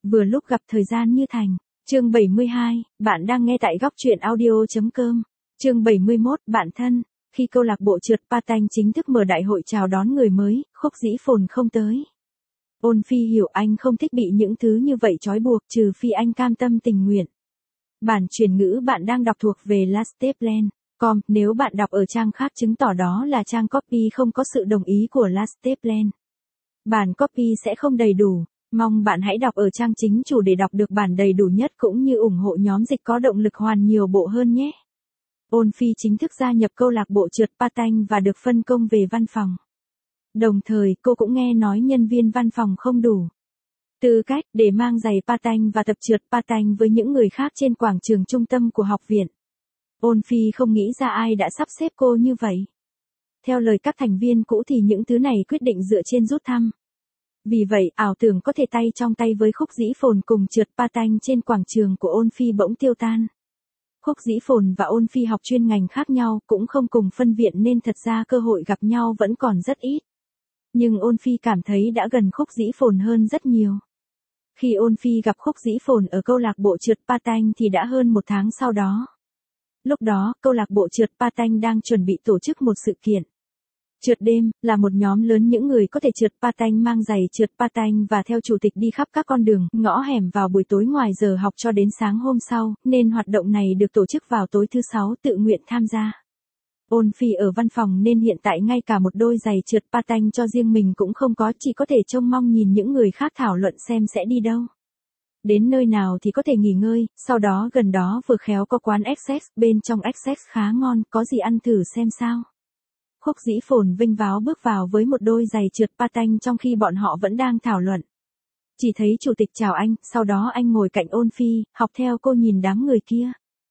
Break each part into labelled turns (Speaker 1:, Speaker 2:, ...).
Speaker 1: Vừa lúc gặp thời gian như thành. Chương 72, bạn đang nghe tại góc truyện audio.com. Chương 71, bạn thân. Khi câu lạc bộ trượt patin chính thức mở đại hội chào đón người mới, Khúc Dĩ Phồn không tới. Ôn Phi hiểu anh không thích bị những thứ như vậy trói buộc, trừ phi anh cam tâm tình nguyện. Bản truyền ngữ bạn đang đọc thuộc về lasteplan.com, nếu bạn đọc ở trang khác chứng tỏ đó là trang copy không có sự đồng ý của Lasteplan. Bản copy sẽ không đầy đủ. Mong bạn hãy đọc ở trang chính chủ để đọc được bản đầy đủ nhất cũng như ủng hộ nhóm dịch có động lực hoàn nhiều bộ hơn nhé. Ôn Phi chính thức gia nhập câu lạc bộ trượt patin và được phân công về văn phòng. Đồng thời cô cũng nghe nói nhân viên văn phòng không đủ tư cách để mang giày patin và tập trượt patin với những người khác trên quảng trường trung tâm của học viện. Ôn Phi không nghĩ ra ai đã sắp xếp cô như vậy. Theo lời các thành viên cũ thì những thứ này quyết định dựa trên rút thăm. Vì vậy, ảo tưởng có thể tay trong tay với Khúc Dĩ Phồn cùng trượt patin trên quảng trường của Ôn Phi bỗng tiêu tan. Khúc Dĩ Phồn và Ôn Phi học chuyên ngành khác nhau, cũng không cùng phân viện nên thật ra cơ hội gặp nhau vẫn còn rất ít. Nhưng Ôn Phi cảm thấy đã gần Khúc Dĩ Phồn hơn rất nhiều. Khi Ôn Phi gặp Khúc Dĩ Phồn ở câu lạc bộ trượt patin thì đã hơn một tháng sau đó. Lúc đó, câu lạc bộ trượt patin đang chuẩn bị tổ chức một sự kiện. Trượt đêm, là một nhóm lớn những người có thể trượt patin mang giày trượt patin và theo chủ tịch đi khắp các con đường, ngõ hẻm vào buổi tối ngoài giờ học cho đến sáng hôm sau, nên hoạt động này được tổ chức vào tối thứ Sáu tự nguyện tham gia. Ôn Phi ở văn phòng nên hiện tại ngay cả một đôi giày trượt patin cho riêng mình cũng không có, chỉ có thể trông mong nhìn những người khác thảo luận xem sẽ đi đâu. Đến nơi nào thì có thể nghỉ ngơi, sau đó gần đó vừa khéo có quán Essex, bên trong Essex khá ngon, có gì ăn thử xem sao. Khúc Dĩ Phồn vinh váo bước vào với một đôi giày trượt patin trong khi bọn họ vẫn đang thảo luận. Chỉ thấy chủ tịch chào anh, sau đó anh ngồi cạnh Ôn Phi, học theo cô nhìn đám người kia.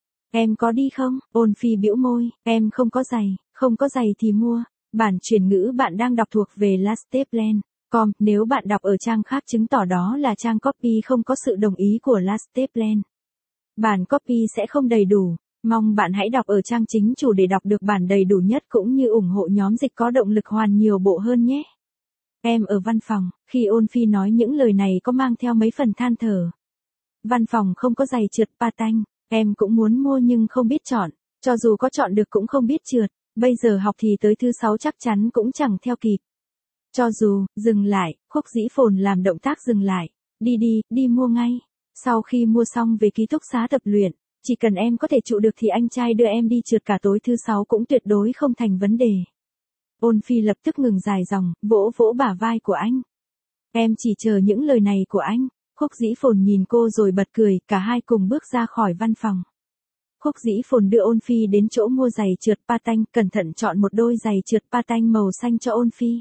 Speaker 1: Em có đi không? Ôn Phi bĩu môi, em không có giày, không có giày thì mua. Bản truyền ngữ bạn đang đọc thuộc về Lasteplan.com, nếu bạn đọc ở trang khác chứng tỏ đó là trang copy không có sự đồng ý của Lasteplan. Bản copy sẽ không đầy đủ. Mong bạn hãy đọc ở trang chính chủ để đọc được bản đầy đủ nhất cũng như ủng hộ nhóm dịch có động lực hoàn nhiều bộ hơn nhé. Em ở văn phòng, khi Ôn Phi nói những lời này có mang theo mấy phần than thở. Văn phòng không có giày trượt patin, em cũng muốn mua nhưng không biết chọn, cho dù có chọn được cũng không biết trượt, bây giờ học thì tới thứ Sáu chắc chắn cũng chẳng theo kịp. Cho dù, dừng lại, Khúc Dĩ Phồn làm động tác dừng lại, đi mua ngay. Sau khi mua xong về ký túc xá tập luyện. Chỉ cần em có thể trụ được thì anh trai đưa em đi trượt cả tối thứ Sáu cũng tuyệt đối không thành vấn đề. Ôn Phi lập tức ngừng dài dòng, vỗ vỗ bả vai của anh. Em chỉ chờ những lời này của anh. Khúc Dĩ Phồn nhìn cô rồi bật cười, cả hai cùng bước ra khỏi văn phòng. Khúc Dĩ Phồn đưa Ôn Phi đến chỗ mua giày trượt patin, cẩn thận chọn một đôi giày trượt patin màu xanh cho Ôn Phi.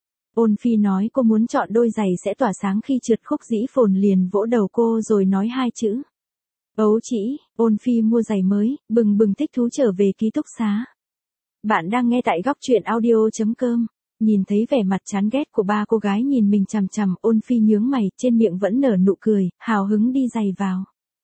Speaker 1: Ôn Phi nói cô muốn chọn đôi giày sẽ tỏa sáng khi trượt. Khúc Dĩ Phồn liền vỗ đầu cô rồi nói hai chữ. Ấu trĩ. Ôn Phi mua giày mới, bừng bừng thích thú trở về ký túc xá. Bạn đang nghe tại góc truyện audio.com. Nhìn thấy vẻ mặt chán ghét của ba cô gái nhìn mình chằm chằm, Ôn Phi nhướng mày, trên miệng vẫn nở nụ cười, hào hứng đi giày vào.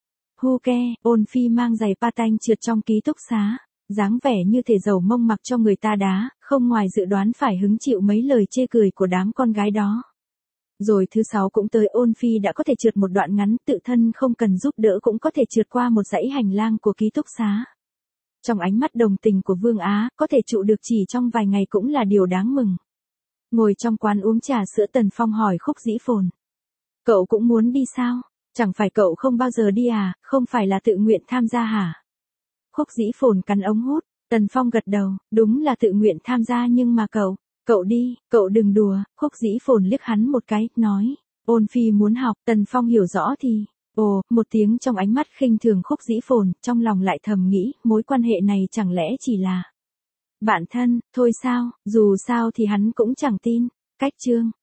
Speaker 1: Hu ke, Ôn Phi mang giày patin trượt trong ký túc xá, dáng vẻ như thể dầu mông mặc cho người ta đá, không ngoài dự đoán phải hứng chịu mấy lời chê cười của đám con gái đó. Rồi thứ Sáu cũng tới, Ôn Phi đã có thể trượt một đoạn ngắn, tự thân không cần giúp đỡ cũng có thể trượt qua một dãy hành lang của ký túc xá. Trong ánh mắt đồng tình của Vương Á, có thể trụ được chỉ trong vài ngày cũng là điều đáng mừng. Ngồi trong quán uống trà sữa, Tần Phong hỏi Khúc Dĩ Phồn. Cậu cũng muốn đi sao? Chẳng phải cậu không bao giờ đi à, không phải là tự nguyện tham gia hả? Khúc Dĩ Phồn cắn ống hút, Tần Phong gật đầu, đúng là tự nguyện tham gia nhưng mà cậu đi, cậu đừng đùa. Khúc Dĩ Phồn liếc hắn một cái, nói, Ôn Phi muốn học. Tần Phong hiểu rõ thì, ồ, một tiếng trong ánh mắt khinh thường Khúc Dĩ Phồn, trong lòng lại thầm nghĩ, mối quan hệ này chẳng lẽ chỉ là bạn thân, thôi sao, dù sao thì hắn cũng chẳng tin. Cách chương